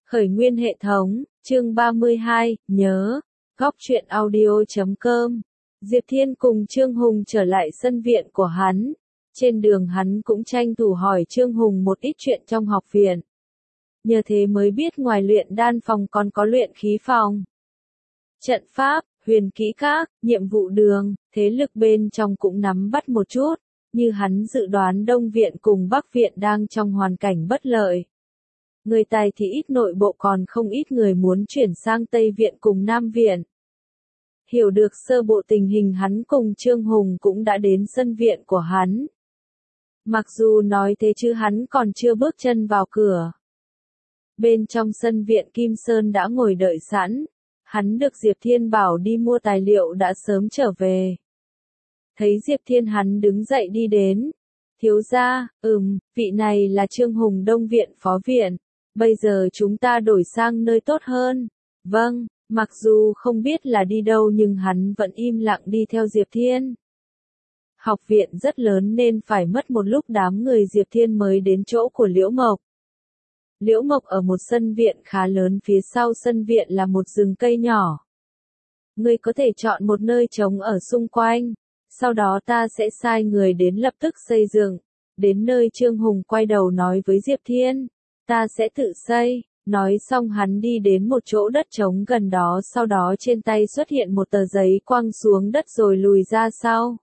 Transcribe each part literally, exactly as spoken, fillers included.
Khởi nguyên hệ thống, chương ba mươi hai, nhớ, góc truyện audio chấm com. Diệp Thiên cùng Trương Hùng trở lại sân viện của hắn. Trên đường hắn cũng tranh thủ hỏi Trương Hùng một ít chuyện trong học viện. Nhờ thế mới biết ngoài luyện đan phòng còn có luyện khí phòng, trận pháp, huyền kỹ các, nhiệm vụ đường, thế lực bên trong cũng nắm bắt một chút. Như hắn dự đoán Đông Viện cùng Bắc Viện đang trong hoàn cảnh bất lợi. Người tài thì ít, nội bộ còn không ít người muốn chuyển sang Tây Viện cùng Nam Viện. Hiểu được sơ bộ tình hình, hắn cùng Trương Hùng cũng đã đến sân viện của hắn. Mặc dù nói thế chứ hắn còn chưa bước chân vào cửa. Bên trong sân viện Kim Sơn đã ngồi đợi sẵn. Hắn được Diệp Thiên bảo đi mua tài liệu đã sớm trở về. Thấy Diệp Thiên hắn đứng dậy đi đến. Thiếu gia, ừm, vị này là Trương Hùng, Đông Viện phó viện. Bây giờ chúng ta đổi sang nơi tốt hơn. Vâng, mặc dù không biết là đi đâu nhưng hắn vẫn im lặng đi theo Diệp Thiên. Học viện rất lớn nên phải mất một lúc đám người Diệp Thiên mới đến chỗ của Liễu Mộc. Liễu Mộc ở một sân viện khá lớn, phía sau sân viện là một rừng cây nhỏ. Ngươi có thể chọn một nơi trống ở xung quanh. Sau đó ta sẽ sai người đến lập tức xây dựng. Đến nơi Trương Hùng quay đầu nói với Diệp Thiên. Ta sẽ tự xây. Nói xong hắn đi đến một chỗ đất trống gần đó, sau đó trên tay xuất hiện một tờ giấy quăng xuống đất rồi lùi ra sau.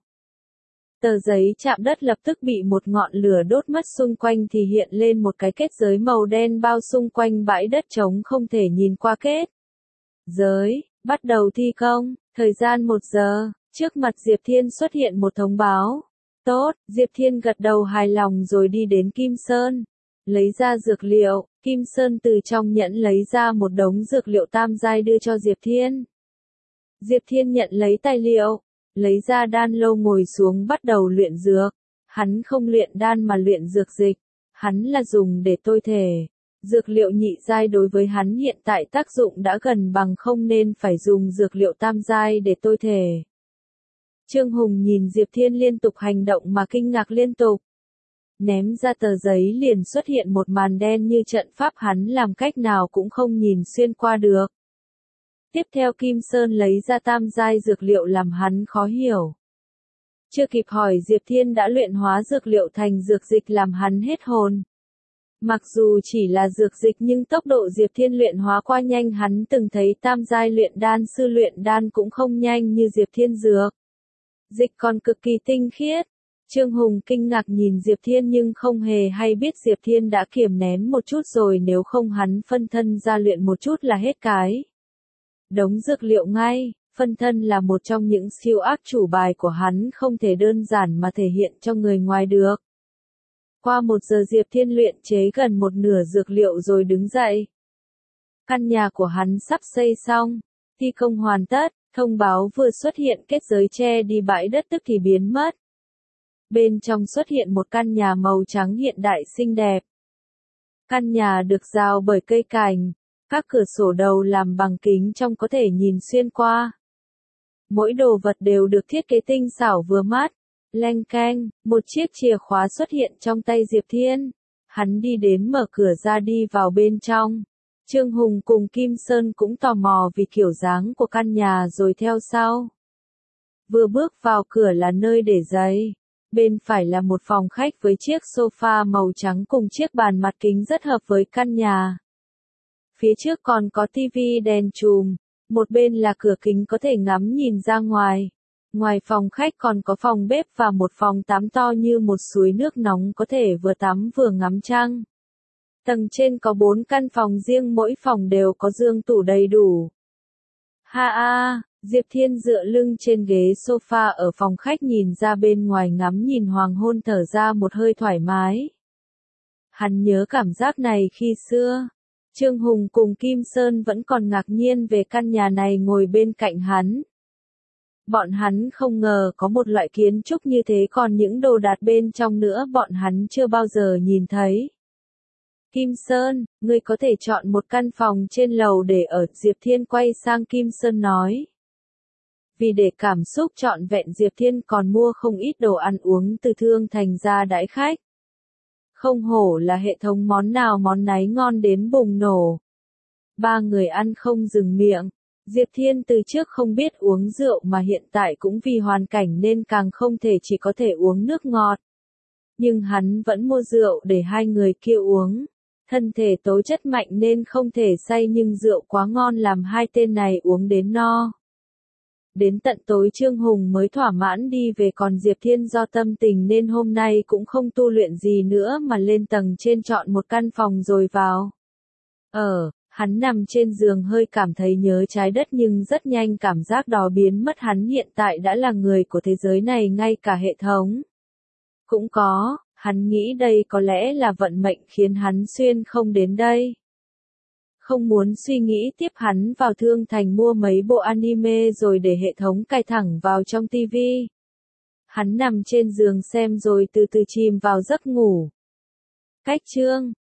Tờ giấy chạm đất lập tức bị một ngọn lửa đốt mất, xung quanh thì hiện lên một cái kết giới màu đen bao xung quanh bãi đất trống không thể nhìn qua kết giới. Bắt đầu thi công, thời gian một giờ. Trước mặt Diệp Thiên xuất hiện một thông báo. Tốt, Diệp Thiên gật đầu hài lòng rồi đi đến Kim Sơn. Lấy ra dược liệu, Kim Sơn từ trong nhẫn lấy ra một đống dược liệu tam giai đưa cho Diệp Thiên. Diệp Thiên nhận lấy tài liệu, lấy ra đan lô ngồi xuống bắt đầu luyện dược. Hắn không luyện đan mà luyện dược dịch, hắn là dùng để tôi thể. Dược liệu nhị giai đối với hắn hiện tại tác dụng đã gần bằng không nên phải dùng dược liệu tam giai để tôi thể. Trương Hùng nhìn Diệp Thiên liên tục hành động mà kinh ngạc liên tục. Ném ra tờ giấy liền xuất hiện một màn đen như trận pháp, hắn làm cách nào cũng không nhìn xuyên qua được. Tiếp theo Kim Sơn lấy ra tam giai dược liệu làm hắn khó hiểu. Chưa kịp hỏi Diệp Thiên đã luyện hóa dược liệu thành dược dịch làm hắn hết hồn. Mặc dù chỉ là dược dịch nhưng tốc độ Diệp Thiên luyện hóa qua nhanh, hắn từng thấy tam giai luyện đan sư luyện đan cũng không nhanh như Diệp Thiên dược. Dịch còn cực kỳ tinh khiết. Trương Hùng kinh ngạc nhìn Diệp Thiên nhưng không hề hay biết Diệp Thiên đã kiềm nén một chút rồi, nếu không hắn phân thân ra luyện một chút là hết cái đống dược liệu ngay. Phân thân là một trong những siêu ác chủ bài của hắn, không thể đơn giản mà thể hiện cho người ngoài được. Qua một giờ Diệp Thiên luyện chế gần một nửa dược liệu rồi đứng dậy. Căn nhà của hắn sắp xây xong, thi công hoàn tất, thông báo vừa xuất hiện, kết giới che đi bãi đất tức thì biến mất. Bên trong xuất hiện một căn nhà màu trắng hiện đại xinh đẹp. Căn nhà được rào bởi cây cành, các cửa sổ đầu làm bằng kính trong có thể nhìn xuyên qua. Mỗi đồ vật đều được thiết kế tinh xảo vừa mắt. Leng keng, một chiếc chìa khóa xuất hiện trong tay Diệp Thiên. Hắn đi đến mở cửa ra đi vào bên trong. Trương Hùng cùng Kim Sơn cũng tò mò vì kiểu dáng của căn nhà rồi theo sau. Vừa bước vào cửa là nơi để giày. Bên phải là một phòng khách với chiếc sofa màu trắng cùng chiếc bàn mặt kính rất hợp với căn nhà. Phía trước còn có tivi đèn chùm. Một bên là cửa kính có thể ngắm nhìn ra ngoài. Ngoài phòng khách còn có phòng bếp và một phòng tắm to như một suối nước nóng, có thể vừa tắm vừa ngắm trăng. Tầng trên có bốn căn phòng riêng, mỗi phòng đều có giường tủ đầy đủ. Ha a, Diệp Thiên dựa lưng trên ghế sofa ở phòng khách nhìn ra bên ngoài ngắm nhìn hoàng hôn, thở ra một hơi thoải mái. Hắn nhớ cảm giác này khi xưa. Trương Hùng cùng Kim Sơn vẫn còn ngạc nhiên về căn nhà này ngồi bên cạnh hắn. Bọn hắn không ngờ có một loại kiến trúc như thế, còn những đồ đạc bên trong nữa bọn hắn chưa bao giờ nhìn thấy. Kim Sơn, ngươi có thể chọn một căn phòng trên lầu để ở, Diệp Thiên quay sang Kim Sơn nói. Vì để cảm xúc trọn vẹn Diệp Thiên còn mua không ít đồ ăn uống từ Thương Thành ra đãi khách. Không hổ là hệ thống món nào món nấy ngon đến bùng nổ. Ba người ăn không dừng miệng. Diệp Thiên từ trước không biết uống rượu mà hiện tại cũng vì hoàn cảnh nên càng không thể chỉ có thể uống nước ngọt. Nhưng hắn vẫn mua rượu để hai người kia uống. Thân thể tố chất mạnh nên không thể say nhưng rượu quá ngon làm hai tên này uống đến no. Đến tận tối Trương Hùng mới thỏa mãn đi về, còn Diệp Thiên do tâm tình nên hôm nay cũng không tu luyện gì nữa mà lên tầng trên chọn một căn phòng rồi vào. Ở, hắn nằm trên giường hơi cảm thấy nhớ trái đất nhưng rất nhanh cảm giác đó biến mất, hắn hiện tại đã là người của thế giới này, ngay cả hệ thống. Cũng có, hắn nghĩ đây có lẽ là vận mệnh khiến hắn xuyên không đến đây. Không muốn suy nghĩ tiếp, hắn vào Thương Thành mua mấy bộ anime rồi để hệ thống cài thẳng vào trong tivi. Hắn nằm trên giường xem rồi từ từ chìm vào giấc ngủ. Cách chương